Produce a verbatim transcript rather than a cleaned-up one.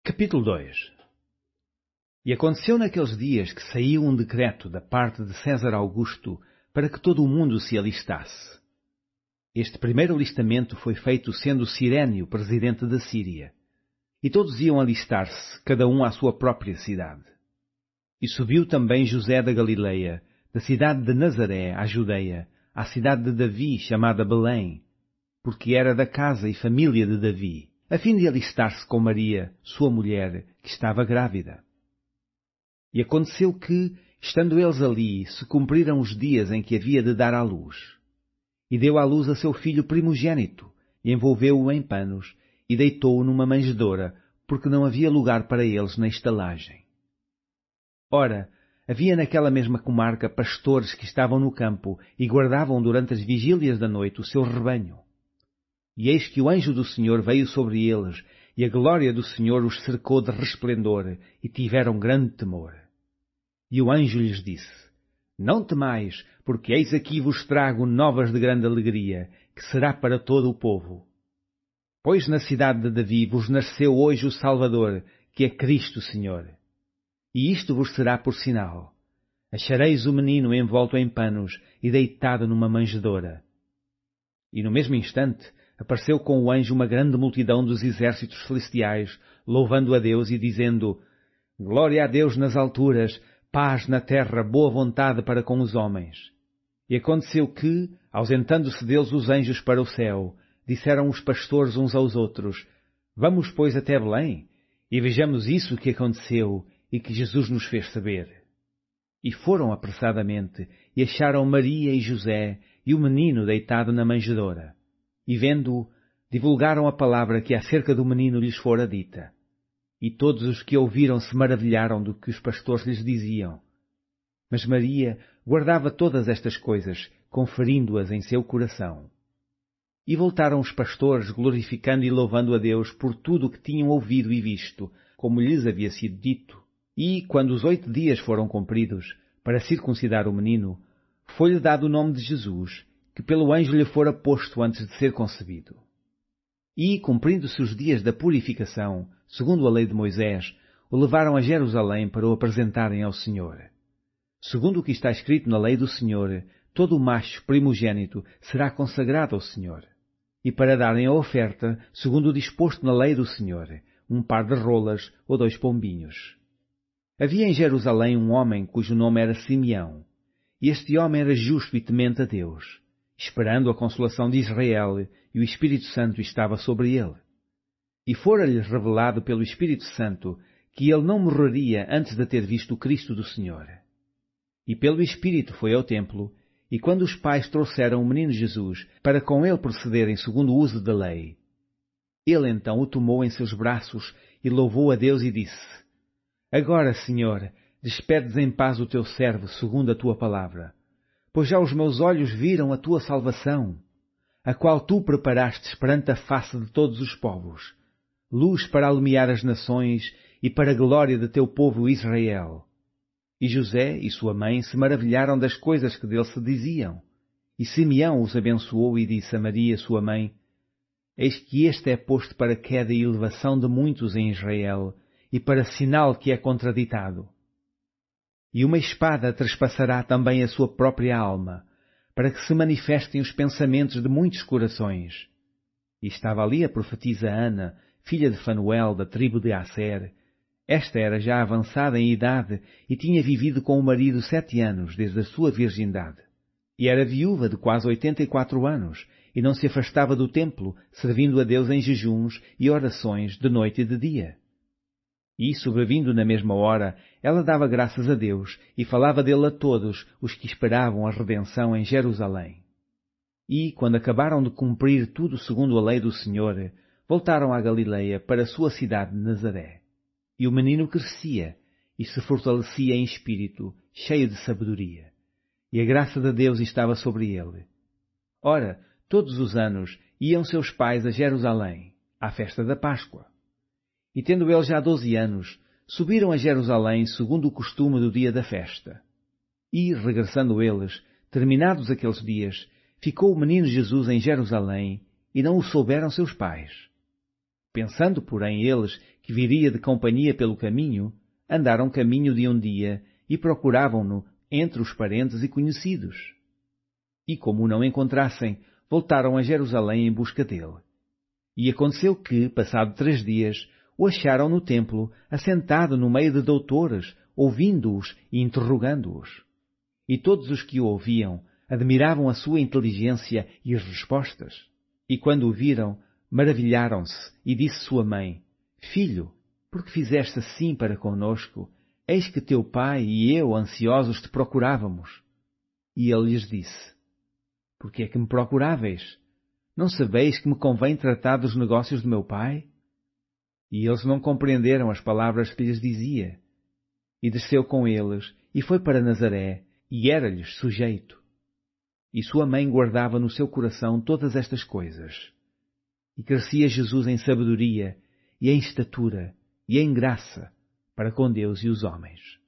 Capítulo dois. E aconteceu naqueles dias que saiu um decreto da parte de César Augusto para que todo o mundo se alistasse. Este primeiro alistamento foi feito sendo Cirénio presidente da Síria. E todos iam alistar-se, cada um à sua própria cidade. E subiu também José da Galileia, da cidade de Nazaré, à Judeia, à cidade de Davi, chamada Belém, porque era da casa e família de Davi, a fim de alistar-se com Maria, sua mulher, que estava grávida. E aconteceu que, estando eles ali, se cumpriram os dias em que havia de dar à luz. E deu à luz a seu filho primogênito, e envolveu-o em panos, e deitou-o numa manjedoura, porque não havia lugar para eles na estalagem. Ora, havia naquela mesma comarca pastores que estavam no campo e guardavam durante as vigílias da noite o seu rebanho. E eis que o anjo do Senhor veio sobre eles, e a glória do Senhor os cercou de resplendor, e tiveram grande temor. E o anjo lhes disse: Não temais, porque eis aqui vos trago novas de grande alegria, que será para todo o povo. Pois na cidade de Davi vos nasceu hoje o Salvador, que é Cristo Senhor. E isto vos será por sinal: achareis o menino envolto em panos e deitado numa manjedoura. E no mesmo instante apareceu com o anjo uma grande multidão dos exércitos celestiais, louvando a Deus e dizendo: Glória a Deus nas alturas, paz na terra, boa vontade para com os homens. E aconteceu que, ausentando-se deles os anjos para o céu, disseram os pastores uns aos outros: Vamos, pois, até Belém, e vejamos isso que aconteceu e que Jesus nos fez saber. E foram apressadamente, e acharam Maria e José e o menino deitado na manjedoura. E vendo-o, divulgaram a palavra que acerca do menino lhes fora dita. E todos os que ouviram se maravilharam do que os pastores lhes diziam. Mas Maria guardava todas estas coisas, conferindo-as em seu coração. E voltaram os pastores, glorificando e louvando a Deus por tudo o que tinham ouvido e visto, como lhes havia sido dito. E, quando os oito dias foram cumpridos, para circuncidar o menino, foi-lhe dado o nome de Jesus, que pelo anjo lhe fora posto antes de ser concebido. E, cumprindo-se os dias da purificação, segundo a lei de Moisés, o levaram a Jerusalém para o apresentarem ao Senhor. Segundo o que está escrito na lei do Senhor, todo o macho primogênito será consagrado ao Senhor. E para darem a oferta, segundo o disposto na lei do Senhor, um par de rolas ou dois pombinhos. Havia em Jerusalém um homem cujo nome era Simeão. E este homem era justo e temente a Deus, esperando a consolação de Israel, e o Espírito Santo estava sobre ele. E fora-lhe revelado pelo Espírito Santo que ele não morreria antes de ter visto o Cristo do Senhor. E pelo Espírito foi ao templo, e quando os pais trouxeram o menino Jesus para com ele procederem segundo o uso da lei, ele então o tomou em seus braços e louvou a Deus e disse: Agora, Senhor, despedes em paz o teu servo segundo a tua palavra, pois já os meus olhos viram a tua salvação, a qual tu preparastes perante a face de todos os povos, luz para alumiar as nações e para a glória de teu povo Israel. E José e sua mãe se maravilharam das coisas que dele se diziam. E Simeão os abençoou e disse a Maria, sua mãe: Eis que este é posto para queda e elevação de muitos em Israel, e para sinal que é contraditado. E uma espada trespassará também a sua própria alma, para que se manifestem os pensamentos de muitos corações. E estava ali a profetisa Ana, filha de Fanuel, da tribo de Asser. Esta era já avançada em idade e tinha vivido com o marido sete anos desde a sua virgindade. E era viúva de quase oitenta e quatro anos, e não se afastava do templo, servindo a Deus em jejuns e orações de noite e de dia. E, sobrevindo na mesma hora, ela dava graças a Deus e falava dele a todos os que esperavam a redenção em Jerusalém. E, quando acabaram de cumprir tudo segundo a lei do Senhor, voltaram à Galileia para a sua cidade de Nazaré. E o menino crescia e se fortalecia em espírito, cheio de sabedoria. E a graça de Deus estava sobre ele. Ora, todos os anos iam seus pais a Jerusalém, à festa da Páscoa. E tendo eles já doze anos, subiram a Jerusalém segundo o costume do dia da festa. E, regressando eles, terminados aqueles dias, ficou o menino Jesus em Jerusalém, e não o souberam seus pais. Pensando, porém, eles que viria de companhia pelo caminho, andaram caminho de um dia e procuravam-no entre os parentes e conhecidos. E como o não encontrassem, voltaram a Jerusalém em busca dele. E aconteceu que, passado três dias, o acharam no templo, assentado no meio de doutores, ouvindo-os e interrogando-os. E todos os que o ouviam admiravam a sua inteligência e as respostas. E quando o viram, maravilharam-se, e disse sua mãe: Filho, por que fizeste assim para conosco? Eis que teu pai e eu, ansiosos, te procurávamos. E ele lhes disse: Por que é que me procuráveis? Não sabeis que me convém tratar dos negócios do meu pai? E eles não compreenderam as palavras que lhes dizia. E desceu com eles, e foi para Nazaré, e era-lhes sujeito. E sua mãe guardava no seu coração todas estas coisas. E crescia Jesus em sabedoria, e em estatura, e em graça, para com Deus e os homens.